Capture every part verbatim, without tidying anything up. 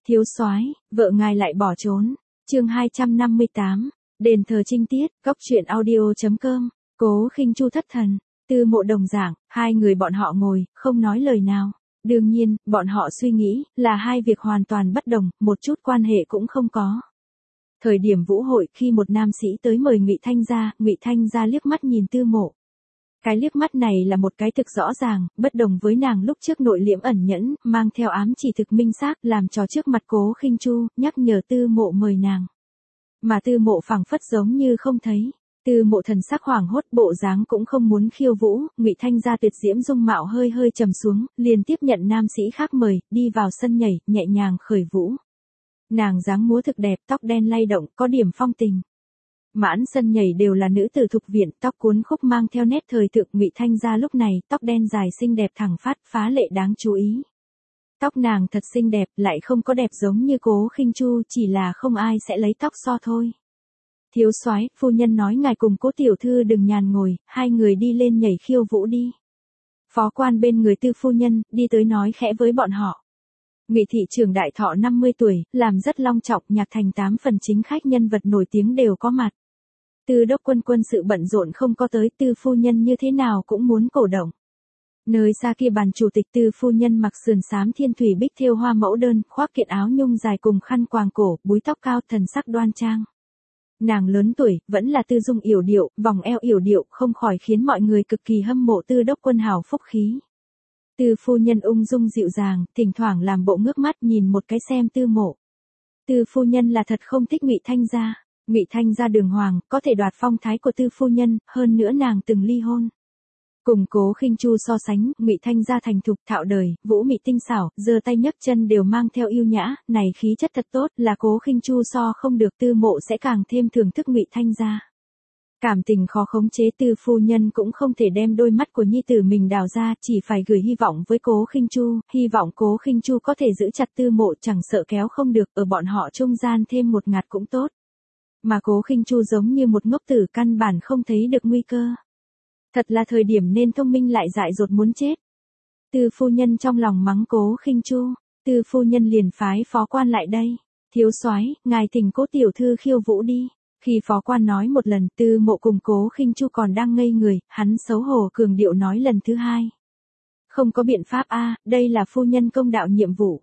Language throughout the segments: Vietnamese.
Thiếu soái, vợ ngài lại bỏ trốn. Chương hai trăm năm mươi tám, đền thờ trinh tiết, góc truyện audio chấm com. Cố Khinh Chu thất thần, Tư Mộ đồng dạng, hai người bọn họ ngồi, không nói lời nào. Đương nhiên, bọn họ suy nghĩ là hai việc hoàn toàn bất đồng, một chút quan hệ cũng không có. Thời điểm vũ hội, khi một nam sĩ tới mời Ngụy Thanh gia, Ngụy Thanh gia liếc mắt nhìn Tư Mộ. Cái liếc mắt này là một cái thực rõ ràng, bất đồng với nàng lúc trước nội liễm ẩn nhẫn, mang theo ám chỉ thực minh xác, làm trò trước mặt Cố Khinh Chu, nhắc nhở Tư Mộ mời nàng. Mà Tư Mộ phảng phất giống như không thấy. Tư Mộ thần sắc hoảng hốt, bộ dáng cũng không muốn khiêu vũ, Ngụy Thanh gia tuyệt diễm dung mạo hơi hơi trầm xuống, liền tiếp nhận nam sĩ khác mời, đi vào sân nhảy, nhẹ nhàng khởi vũ. Nàng dáng múa thực đẹp, tóc đen lay động, có điểm phong tình. Mãn sân nhảy đều là nữ tử thục viện, tóc cuốn khúc mang theo nét thời thượng. Ngụy Thanh gia lúc này, tóc đen dài xinh đẹp thẳng phát, phá lệ đáng chú ý. Tóc nàng thật xinh đẹp, lại không có đẹp giống như Cố Khinh Chu, chỉ là không ai sẽ lấy tóc so thôi. Thiếu soái, phu nhân nói ngài cùng Cố tiểu thư đừng nhàn ngồi, hai người đi lên nhảy khiêu vũ đi. Phó quan bên người Tư phu nhân, đi tới nói khẽ với bọn họ. Ngụy thị trưởng đại thọ năm mươi tuổi, làm rất long trọng, nhạc thành tám phần chính khách nhân vật nổi tiếng đều có mặt. Tư đốc quân quân sự bận rộn không có tới, Tư phu nhân như thế nào cũng muốn cổ động. Nơi xa kia bàn chủ tịch Tư phu nhân mặc sườn xám thiên thủy bích thêu hoa mẫu đơn, khoác kiện áo nhung dài cùng khăn quàng cổ, búi tóc cao, thần sắc đoan trang. Nàng lớn tuổi, vẫn là tư dung yểu điệu, vòng eo yểu điệu, không khỏi khiến mọi người cực kỳ hâm mộ Tư đốc quân hào phúc khí. Tư phu nhân ung dung dịu dàng, thỉnh thoảng làm bộ ngước mắt nhìn một cái xem Tư Mộ. Tư phu nhân là thật không thích Ngụy Thanh gia. Ngụy Thanh gia đường hoàng, có thể đoạt phong thái của Tư phu nhân, hơn nữa nàng từng ly hôn. Cùng Cố Khinh Chu so sánh, Ngụy Thanh gia thành thục, thạo đời, vũ mị tinh xảo, giơ tay nhấc chân đều mang theo yêu nhã, này khí chất thật tốt, là Cố Khinh Chu so không được. Tư Mộ sẽ càng thêm thưởng thức Ngụy Thanh gia. Cảm tình khó khống chế, Tư phu nhân cũng không thể đem đôi mắt của nhi tử mình đào ra, chỉ phải gửi hy vọng với Cố Khinh Chu, hy vọng Cố Khinh Chu có thể giữ chặt Tư Mộ, chẳng sợ kéo không được, ở bọn họ trung gian thêm một ngạt cũng tốt. Mà Cố Khinh Chu giống như một ngốc tử, căn bản không thấy được nguy cơ. Thật là thời điểm nên thông minh lại dại dột muốn chết. Tư phu nhân trong lòng mắng Cố Khinh Chu, Tư phu nhân liền phái phó quan lại đây. Thiếu soái, ngài thỉnh Cố tiểu thư khiêu vũ đi. Khi phó quan nói một lần, Tư Mộ cùng Cố Khinh Chu còn đang ngây người, hắn xấu hổ cường điệu nói lần thứ hai. Không có biện pháp a, đây là phu nhân công đạo nhiệm vụ.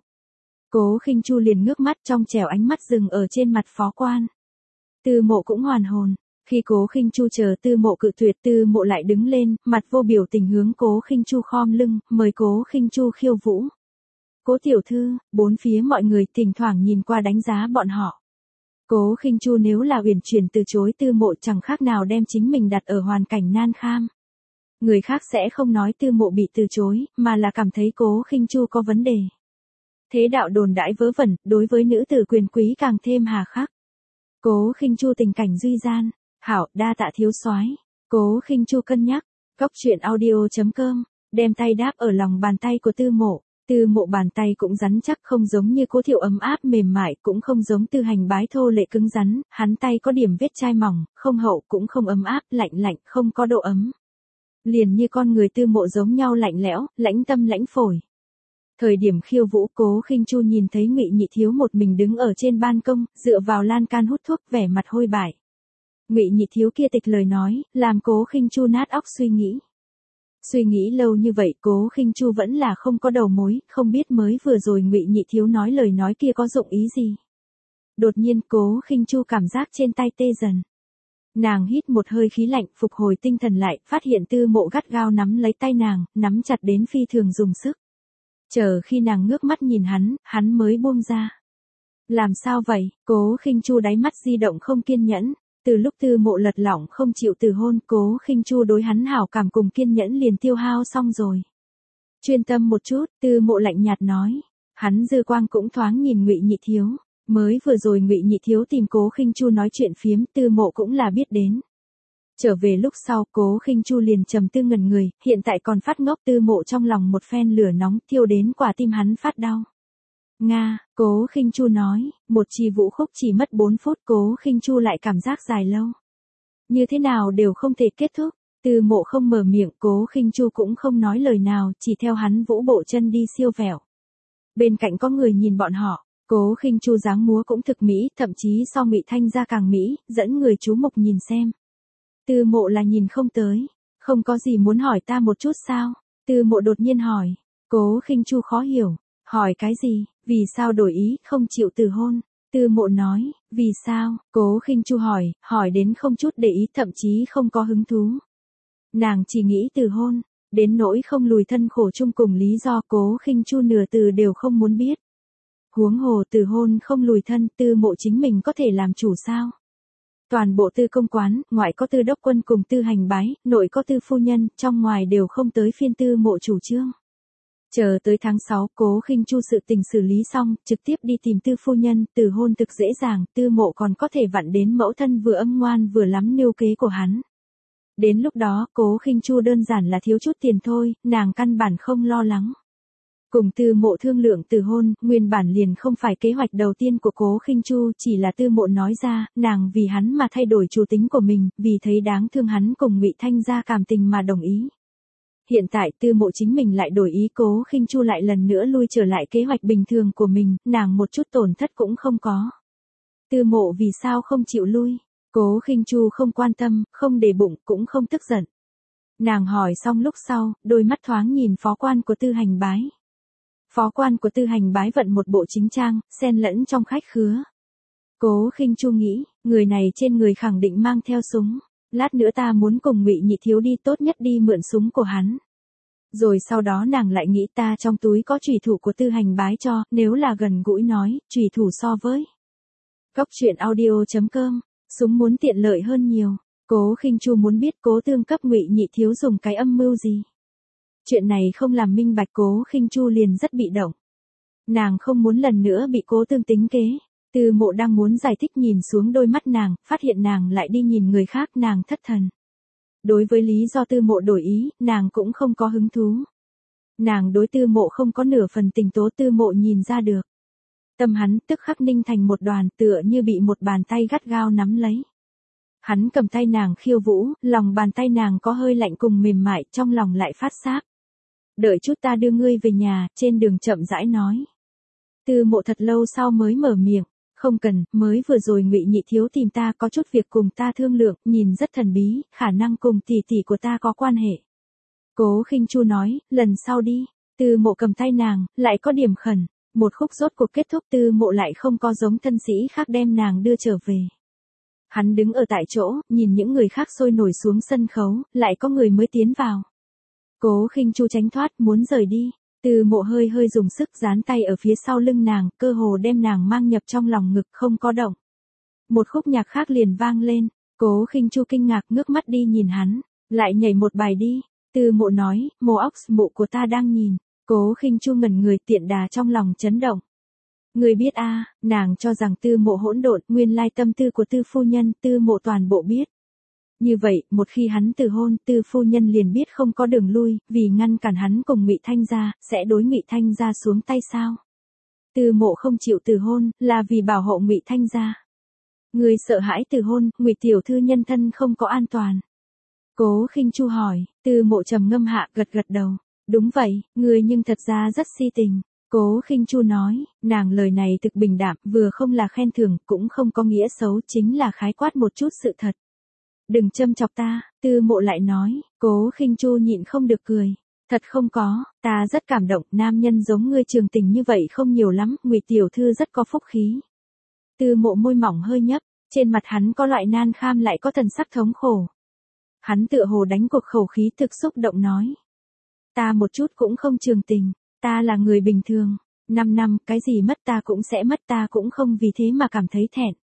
Cố Khinh Chu liền ngước mắt, trong trẻo ánh mắt dừng ở trên mặt phó quan. Tư Mộ cũng hoàn hồn. Khi Cố Khinh Chu chờ Tư Mộ cự tuyệt, Tư Mộ lại đứng lên, mặt vô biểu tình hướng Cố Khinh Chu khom lưng, mời Cố Khinh Chu khiêu vũ. Cố tiểu thư, bốn phía mọi người thỉnh thoảng nhìn qua đánh giá bọn họ. Cố Khinh Chu nếu là uyển chuyển từ chối Tư Mộ, chẳng khác nào đem chính mình đặt ở hoàn cảnh nan kham. Người khác sẽ không nói Tư Mộ bị từ chối, mà là cảm thấy Cố Khinh Chu có vấn đề. Thế đạo đồn đãi vớ vẩn, đối với nữ tử quyền quý càng thêm hà khắc. Cố Khinh Chu tình cảnh duy gian, hảo, đa tạ thiếu soái. Cố Khinh Chu cân nhắc, góc truyện audio chấm com, đem tay đáp ở lòng bàn tay của Tư Mộ. Tư Mộ bàn tay cũng rắn chắc, không giống như Cố Thiệu ấm áp mềm mại, cũng không giống Tư Hành bái thô lệ cứng rắn, hắn tay có điểm vết chai mỏng, không hậu cũng không ấm áp, lạnh lạnh, không có độ ấm. Liền như con người Tư Mộ giống nhau lạnh lẽo, lãnh tâm lãnh phổi. Thời điểm khiêu vũ, Cố Khinh Chu nhìn thấy Ngụy Nhị thiếu một mình đứng ở trên ban công, dựa vào lan can hút thuốc, vẻ mặt hôi bại. Ngụy Nhị thiếu kia tịch lời nói, làm Cố Khinh Chu nát óc suy nghĩ. Suy nghĩ lâu như vậy, Cố Khinh Chu vẫn là không có đầu mối, không biết mới vừa rồi Ngụy Nhị thiếu nói lời nói kia có dụng ý gì. Đột nhiên, Cố Khinh Chu cảm giác trên tay tê dần. Nàng hít một hơi khí lạnh, phục hồi tinh thần lại, phát hiện Tư Mộ gắt gao nắm lấy tay nàng, nắm chặt đến phi thường dùng sức. Chờ khi nàng ngước mắt nhìn hắn, hắn mới buông ra. Làm sao vậy? Cố Khinh Chu đáy mắt di động không kiên nhẫn. Từ lúc Tư Mộ lật lỏng không chịu từ hôn, Cố Khinh Chu đối hắn hảo cảm cùng kiên nhẫn liền tiêu hao xong rồi. Chuyên tâm một chút, Tư Mộ lạnh nhạt nói. Hắn dư quang cũng thoáng nhìn Ngụy Nhị thiếu. Mới vừa rồi Ngụy Nhị thiếu tìm Cố Khinh Chu nói chuyện phiếm, Tư Mộ cũng là biết đến. Trở về lúc sau, Cố Khinh Chu liền trầm tư ngẩn người, hiện tại còn phát ngốc. Tư Mộ trong lòng một phen lửa nóng, thiêu đến quả tim hắn phát đau. Nga, Cố Khinh Chu nói, một chi vũ khúc chỉ mất bốn phút, Cố Khinh Chu lại cảm giác dài lâu. Như thế nào đều không thể kết thúc. Tư Mộ không mở miệng, Cố Khinh Chu cũng không nói lời nào, chỉ theo hắn vũ bộ chân đi siêu vẹo. Bên cạnh có người nhìn bọn họ, Cố Khinh Chu dáng múa cũng thực mỹ, thậm chí so Ngụy Thanh Gia càng mỹ, dẫn người chú mục nhìn xem. Tư Mộ là nhìn không tới, không có gì muốn hỏi ta một chút sao? Tư Mộ đột nhiên hỏi. Cố Khinh Chu khó hiểu, hỏi cái gì, vì sao đổi ý, không chịu từ hôn? Tư Mộ nói, vì sao? Cố Khinh Chu hỏi, hỏi đến không chút để ý, thậm chí không có hứng thú. Nàng chỉ nghĩ từ hôn, đến nỗi không lùi thân khổ chung cùng lý do Cố Khinh Chu nửa từ đều không muốn biết. Huống hồ từ hôn không lùi thân, Tư Mộ chính mình có thể làm chủ sao? Toàn bộ Tư công quán, ngoại có Tư đốc quân cùng Tư hành bái, nội có Tư phu nhân, trong ngoài đều không tới phiên Tư Mộ chủ trương. Chờ tới tháng sáu, Cố Khinh Chu sự tình xử lý xong, trực tiếp đi tìm Tư phu nhân, từ hôn thực dễ dàng, Tư Mộ còn có thể vặn đến mẫu thân vừa âm ngoan vừa lắm mưu kế của hắn. Đến lúc đó, Cố Khinh Chu đơn giản là thiếu chút tiền thôi, nàng căn bản không lo lắng. Cùng Tư Mộ thương lượng từ hôn, nguyên bản liền không phải kế hoạch đầu tiên của Cố Khinh Chu, chỉ là Tư Mộ nói ra, nàng vì hắn mà thay đổi chủ tính của mình, vì thấy đáng thương hắn cùng Ngụy Thanh Gia cảm tình mà đồng ý. Hiện tại Tư Mộ chính mình lại đổi ý, Cố Khinh Chu lại lần nữa lui trở lại kế hoạch bình thường của mình, nàng một chút tổn thất cũng không có. Tư Mộ vì sao không chịu lui? Cố Khinh Chu không quan tâm, không để bụng, cũng không tức giận. Nàng hỏi xong lúc sau, đôi mắt thoáng nhìn phó quan của Tư hành bái. Phó quan của Tư hành bái vận một bộ chính trang, xen lẫn trong khách khứa. Cố Khinh Chu nghĩ, người này trên người khẳng định mang theo súng. Lát nữa ta muốn cùng Ngụy Nhị thiếu đi, tốt nhất đi mượn súng của hắn. Rồi sau đó nàng lại nghĩ ta trong túi có chủy thủ của Tư hành bái cho, nếu là gần gũi nói, chủy thủ so với. Cốc truyện audio chấm com, súng muốn tiện lợi hơn nhiều. Cố Khinh Chu muốn biết Cố Tương cấp Ngụy Nhị thiếu dùng cái âm mưu gì. Chuyện này không làm minh bạch, Cố Khinh Chu liền rất bị động. Nàng không muốn lần nữa bị Cố Tương tính kế. Tư Mộ đang muốn giải thích, nhìn xuống đôi mắt nàng, phát hiện nàng lại đi nhìn người khác, nàng thất thần. Đối với lý do Tư Mộ đổi ý, nàng cũng không có hứng thú. Nàng đối Tư Mộ không có nửa phần tình tố, Tư Mộ nhìn ra được. Tâm hắn tức khắc ninh thành một đoàn, tựa như bị một bàn tay gắt gao nắm lấy. Hắn cầm tay nàng khiêu vũ, lòng bàn tay nàng có hơi lạnh cùng mềm mại, trong lòng lại phát sáp. Đợi chút ta đưa ngươi về nhà, trên đường chậm rãi nói. Tư Mộ thật lâu sau mới mở miệng. Không cần, mới vừa rồi Ngụy Nhị thiếu tìm ta có chút việc cùng ta thương lượng, nhìn rất thần bí, khả năng cùng tỷ tỷ của ta có quan hệ. Cố Khinh Chu nói, lần sau đi. Tư Mộ cầm tay nàng, lại có điểm khẩn. Một khúc rốt cuộc kết thúc, Tư Mộ lại không có giống thân sĩ khác đem nàng đưa trở về. Hắn đứng ở tại chỗ, nhìn những người khác sôi nổi xuống sân khấu, lại có người mới tiến vào. Cố Khinh Chu tránh thoát, muốn rời đi. Tư Mộ hơi hơi dùng sức dán tay ở phía sau lưng nàng, cơ hồ đem nàng mang nhập trong lòng ngực, không có động. Một khúc nhạc khác liền vang lên, Cố Khinh Chu kinh ngạc ngước mắt đi nhìn hắn, lại nhảy một bài đi. Tư Mộ nói, mồ óc mụ của ta đang nhìn. Cố Khinh Chu ngẩn người, tiện đà trong lòng chấn động. Người biết a? À, nàng cho rằng Tư Mộ hỗn độn, nguyên lai tâm tư của Tư phu nhân, Tư Mộ toàn bộ biết. Như vậy, một khi hắn từ hôn, Tư phu nhân liền biết không có đường lui, vì ngăn cản hắn cùng Ngụy Thanh Gia, sẽ đối Ngụy Thanh Gia xuống tay sao? Tư Mộ không chịu từ hôn, là vì bảo hộ Ngụy Thanh Gia. Người sợ hãi từ hôn, Ngụy tiểu thư nhân thân không có an toàn. Cố Khinh Chu hỏi, Tư Mộ trầm ngâm hạ, gật gật đầu. Đúng vậy, người nhưng thật ra rất si tình. Cố Khinh Chu nói, nàng lời này thực bình đạm, vừa không là khen thưởng, cũng không có nghĩa xấu, chính là khái quát một chút sự thật. Đừng châm chọc ta, Tư Mộ lại nói. Cố Khinh Chu nhịn không được cười. Thật không có, ta rất cảm động, nam nhân giống ngươi trường tình như vậy không nhiều lắm, Ngụy tiểu thư rất có phúc khí. Tư Mộ môi mỏng hơi nhấp, trên mặt hắn có loại nan kham lại có thần sắc thống khổ. Hắn tựa hồ đánh cuộc khẩu khí, thực xúc động nói. Ta một chút cũng không trường tình, ta là người bình thường, năm năm, cái gì mất ta cũng sẽ mất, ta cũng không vì thế mà cảm thấy thẹn.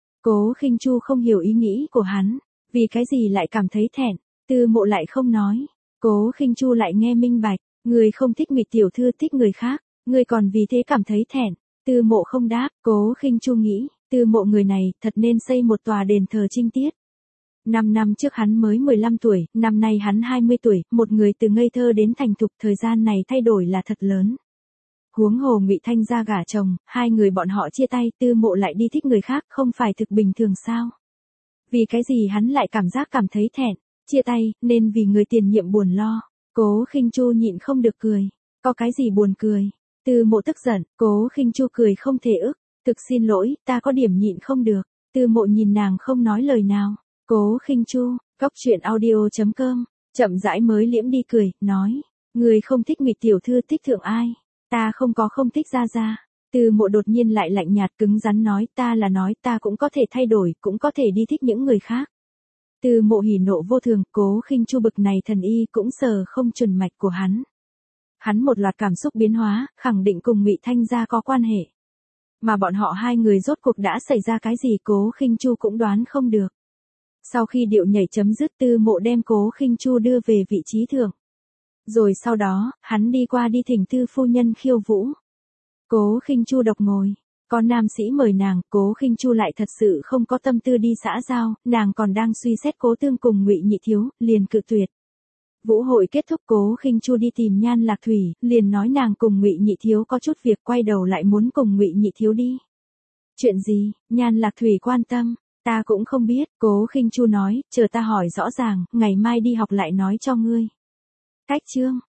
Cố Khinh Chu không hiểu ý nghĩ của hắn, vì cái gì lại cảm thấy thẹn, Tư Mộ lại không nói. Cố Khinh Chu lại nghe minh bạch, người không thích Ngụy tiểu thư, thích người khác, người còn vì thế cảm thấy thẹn. Tư Mộ không đáp, Cố Khinh Chu nghĩ, Tư Mộ người này thật nên xây một tòa đền thờ trinh tiết. Năm năm trước hắn mới mười lăm tuổi, năm nay hắn hai mươi tuổi, một người từ ngây thơ đến thành thục, thời gian này thay đổi là thật lớn. Huống hồ Ngụy Thanh Gia gả chồng, hai người bọn họ chia tay, Tư Mộ lại đi thích người khác, không phải thực bình thường sao? Vì cái gì hắn lại cảm giác cảm thấy thẹn, chia tay, nên vì người tiền nhiệm buồn lo. Cố Khinh Chu nhịn không được cười, có cái gì buồn cười? Từ Mộ tức giận, Cố Khinh Chu cười không thể ức, thực xin lỗi, ta có điểm nhịn không được. Từ Mộ nhìn nàng không nói lời nào. Cố Khinh Chu, cốc truyện audio.com, chậm rãi mới liễm đi cười, nói, người không thích Ngụy tiểu thư thích thượng ai? Ta không có không thích Gia Gia. Từ Mộ đột nhiên lại lạnh nhạt cứng rắn nói, ta là nói ta cũng có thể thay đổi, cũng có thể đi thích những người khác. Từ Mộ hỉ nộ vô thường, Cố Khinh Chu bực này thần y cũng sờ không chuẩn mạch của hắn. Hắn một loạt cảm xúc biến hóa, khẳng định cùng Ngụy Thanh gia có quan hệ. Mà bọn họ hai người rốt cuộc đã xảy ra cái gì Cố Khinh Chu cũng đoán không được. Sau khi điệu nhảy chấm dứt, Từ Mộ đem Cố Khinh Chu đưa về vị trí thượng. Rồi sau đó, hắn đi qua đi thỉnh Tư phu nhân khiêu vũ. Cố Khinh Chu độc ngồi, có nam sĩ mời nàng, Cố Khinh Chu lại thật sự không có tâm tư đi xã giao, nàng còn đang suy xét Cố Tương cùng Ngụy Nhị Thiếu, liền cự tuyệt. Vũ hội kết thúc, Cố Khinh Chu đi tìm Nhan Lạc Thủy, liền nói nàng cùng Ngụy Nhị Thiếu có chút việc, quay đầu lại muốn cùng Ngụy Nhị Thiếu đi. Chuyện gì? Nhan Lạc Thủy quan tâm. Ta cũng không biết, Cố Khinh Chu nói, chờ ta hỏi rõ ràng, ngày mai đi học lại nói cho ngươi. Cách chương